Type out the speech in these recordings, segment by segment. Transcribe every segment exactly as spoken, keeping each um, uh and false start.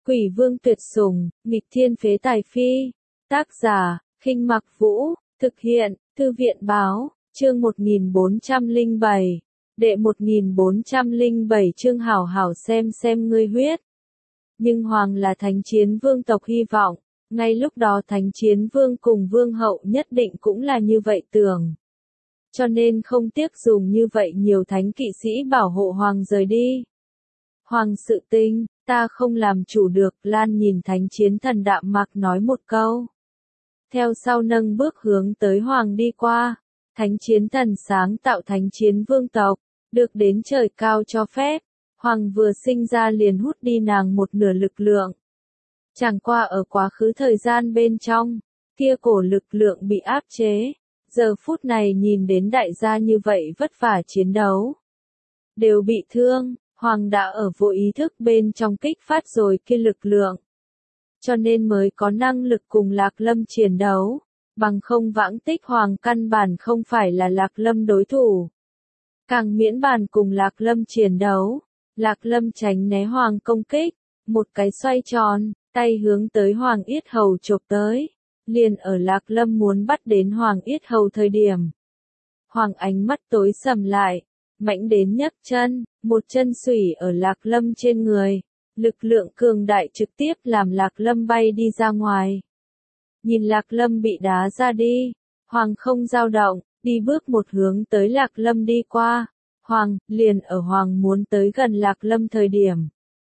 Quỷ vương tuyệt sủng, nghịch thiên phế tài phi. Tác giả, Khinh Mặc Vũ, thực hiện, Thư viện báo, chương một nghìn bốn trăm lẻ bảy. Đệ một nghìn bốn trăm lẻ bảy chương hảo hảo xem xem ngươi huyết. Nhưng Hoàng là thánh chiến vương tộc hy vọng, ngay lúc đó thánh chiến vương cùng vương hậu nhất định cũng là như vậy tưởng. Cho nên không tiếc dùng như vậy nhiều thánh kỵ sĩ bảo hộ Hoàng rời đi. Hoàng sự tình, ta không làm chủ được, Lan nhìn thánh chiến thần đạm mạc nói một câu. Theo sau nâng bước hướng tới Hoàng đi qua, thánh chiến thần sáng tạo thánh chiến vương tộc, được đến trời cao cho phép, Hoàng vừa sinh ra liền hút đi nàng một nửa lực lượng. Chẳng qua ở quá khứ thời gian bên trong, kia cổ lực lượng bị áp chế, giờ phút này nhìn đến đại gia như vậy vất vả chiến đấu. Đều bị thương, Hoàng đã ở vô ý thức bên trong kích phát rồi kia lực lượng. Cho nên mới có năng lực cùng Lạc Lâm chiến đấu, bằng không vãng tích Hoàng căn bản không phải là Lạc Lâm đối thủ. Càng miễn bàn cùng Lạc Lâm chiến đấu, Lạc Lâm tránh né Hoàng công kích, một cái xoay tròn, tay hướng tới Hoàng yết hầu chộp tới, liền ở Lạc Lâm muốn bắt đến Hoàng yết hầu thời điểm. Hoàng ánh mắt tối sầm lại, mạnh đến nhấc chân, một chân xủy ở Lạc Lâm trên người, lực lượng cường đại trực tiếp làm Lạc Lâm bay đi ra ngoài. Nhìn Lạc Lâm bị đá ra đi, Hoàng không dao động, đi bước một hướng tới Lạc Lâm đi qua. Hoàng, liền ở Hoàng muốn tới gần Lạc Lâm thời điểm.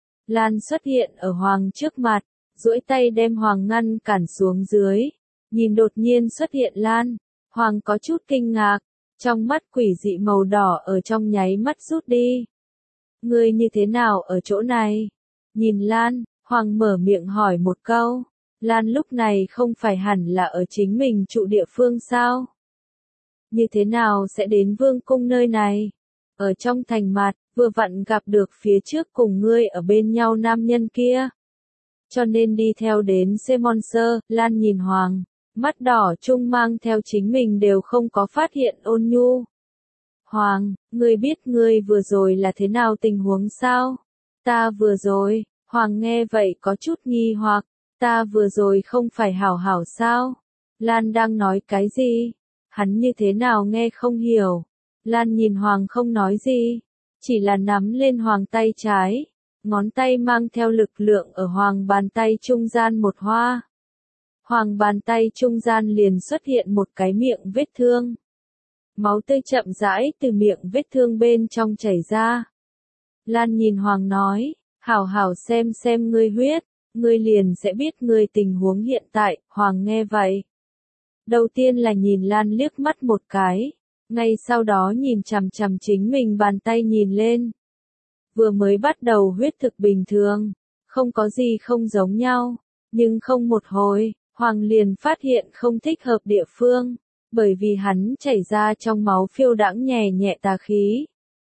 Lan xuất hiện ở Hoàng trước mặt, duỗi tay đem Hoàng ngăn cản xuống dưới. Nhìn đột nhiên xuất hiện Lan, Hoàng có chút kinh ngạc, trong mắt quỷ dị màu đỏ ở trong nháy mắt rút đi. Ngươi như thế nào ở chỗ này? Nhìn Lan, Hoàng mở miệng hỏi một câu. Lan lúc này không phải hẳn là ở chính mình trụ địa phương sao? Như thế nào sẽ đến vương cung nơi này? Ở trong thành mặt, vừa vặn gặp được phía trước cùng ngươi ở bên nhau nam nhân kia. Cho nên đi theo đến Semonser, Lan nhìn Hoàng, mắt đỏ chung mang theo chính mình đều không có phát hiện ôn nhu. Hoàng, ngươi biết ngươi vừa rồi là thế nào tình huống sao? Ta vừa rồi, Hoàng nghe vậy có chút nghi hoặc, ta vừa rồi không phải hảo hảo sao? Lan đang nói cái gì? Hắn như thế nào nghe không hiểu? Lan nhìn Hoàng không nói gì, chỉ là nắm lên Hoàng tay trái, ngón tay mang theo lực lượng ở Hoàng bàn tay trung gian một hoa. Hoàng bàn tay trung gian liền xuất hiện một cái miệng vết thương. Máu tươi chậm rãi từ miệng vết thương bên trong chảy ra. Lan nhìn Hoàng nói, hảo hảo xem xem ngươi huyết, ngươi liền sẽ biết ngươi tình huống hiện tại. Hoàng nghe vậy. Đầu tiên là nhìn Lan liếc mắt một cái. Ngay sau đó nhìn chằm chằm chính mình bàn tay nhìn lên. Vừa mới bắt đầu huyết thực bình thường, không có gì không giống nhau, nhưng không một hồi, Hoàng liền phát hiện không thích hợp địa phương, bởi vì hắn chảy ra trong máu phiêu đãng nhẹ nhẹ tà khí.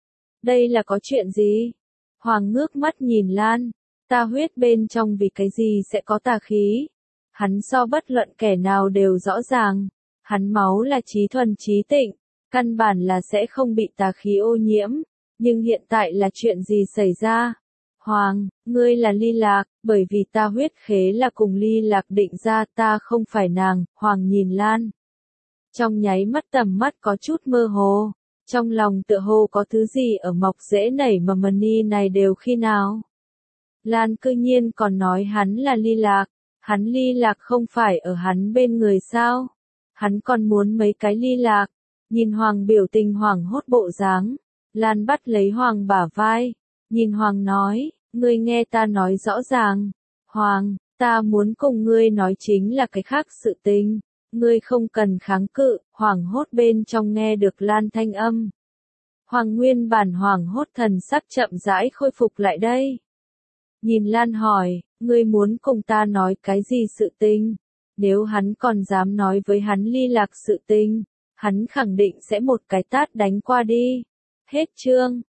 Đây là có chuyện gì? Hoàng ngước mắt nhìn Lan, ta huyết bên trong vì cái gì sẽ có tà khí? Hắn so bất luận kẻ nào đều rõ ràng, hắn máu là trí thuần trí tịnh. Căn bản là sẽ không bị tà khí ô nhiễm, nhưng hiện tại là chuyện gì xảy ra? Hoàng, ngươi là Ly Lạc, bởi vì ta huyết khế là cùng Ly Lạc định ra, ta không phải nàng. Hoàng nhìn Lan. Trong nháy mắt tầm mắt có chút mơ hồ, trong lòng tựa hồ có thứ gì ở mọc rễ nảy mầm mani này đều khi nào? Lan cư nhiên còn nói hắn là Ly Lạc, hắn Ly Lạc không phải ở hắn bên người sao? Hắn còn muốn mấy cái Ly Lạc. Nhìn Hoàng biểu tình hoảng hốt bộ dáng, Lan bắt lấy Hoàng bả vai, nhìn Hoàng nói, ngươi nghe ta nói rõ ràng. Hoàng, ta muốn cùng ngươi nói chính là cái khác sự tình, ngươi không cần kháng cự. Hoàng hốt bên trong nghe được Lan thanh âm. Hoàng nguyên bản hoàng hốt thần sắc chậm rãi khôi phục lại đây. Nhìn Lan hỏi, ngươi muốn cùng ta nói cái gì sự tình? Nếu hắn còn dám nói với hắn Ly Lạc sự tình, hắn khẳng định sẽ một cái tát đánh qua đi. Hết chương.